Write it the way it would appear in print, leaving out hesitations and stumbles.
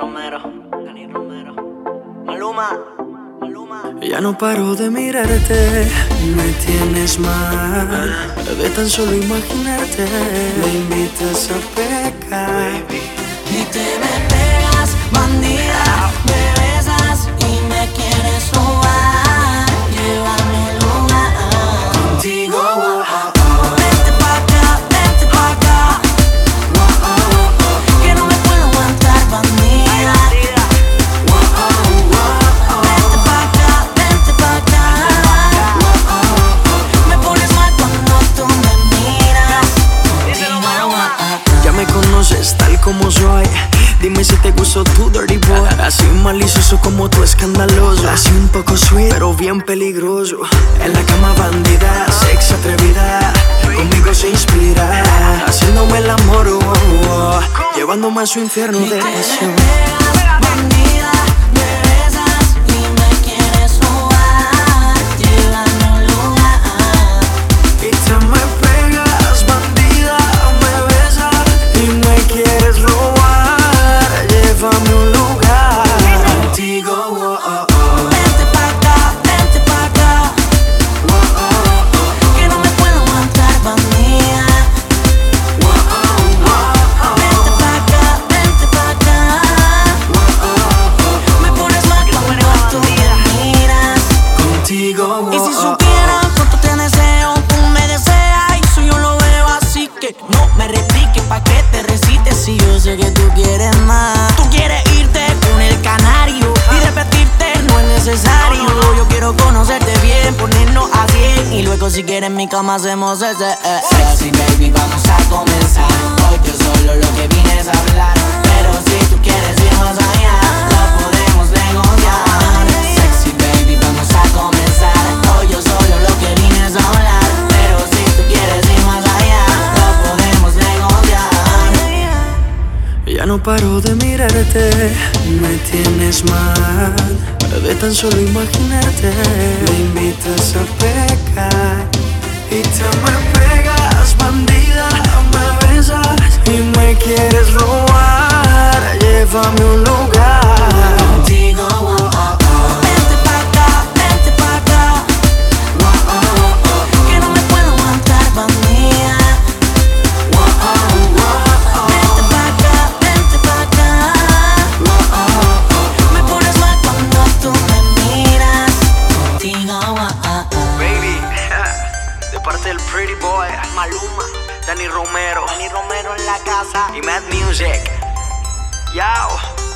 Romero, Dani Romero, Maluma, Maluma. Ya no paro de mirarte, me tienes mal. De tan solo imaginarte, me invitas a pecar. Y te me pegas, bandida, me besas y me quieres robar. Llévame al lugar contigo. Vente pa' acá, que no me puedo aguantar, bandida. Vente pa' acá, me pones mal cuando tú me miras. Ya me conoces tal como soy. Dime si te gustó tu dirty boy. Así malicioso como tú, escandaloso. Así un poco sweet, pero bien peligroso. En la cama bandida, sexy atrevida. Conmigo se inspira, haciéndome el amor, llevándome a su infierno de pasión. Bandida, me besas y me quieres robar. Llévame a un lugar. Y te me pegas, bandida, me besas y me quieres robar. Llévame a un lugar contigo. Vente pa' acá, que no me puedo aguantar, bandida. Vente pa' acá, me pones mal cuando tú me miras. Contigo. Y si supieran cuánto te deseo, tú me deseas y eso yo lo veo, así que no me repliques pa' que te recites si yo sé que tú quieres más. Tú quieres irte con el canario y repetirte no es necesario. Yo quiero conocerte bien, ponernos a 100 y luego si quieres en mi cama hacemos ese Sexy baby, vamos a comenzar. Hoy yo solo lo que vine es hablar, pero si tú quieres ir más allá, lo podemos negociar. Sexy baby, vamos a comenzar. Hoy yo solo lo que vine es hablar, pero si tú quieres ir más allá, lo podemos negociar. Ya no paro de mirarte, me tienes mal. De tan solo imaginarte, me invitas a pecar. Y te me pegas, bandida, me besas y me quieres robar. Llévame a un lugar Contigo, vente pa' acá, que no me puedo aguantar, bandida. Vente pa' acá, me pones mal cuando tú me miras. Contigo, Baby, de parte del Pretty Boy, Maluma, Dani Romero Dani Romero en la casa. y Mad Music. Yao.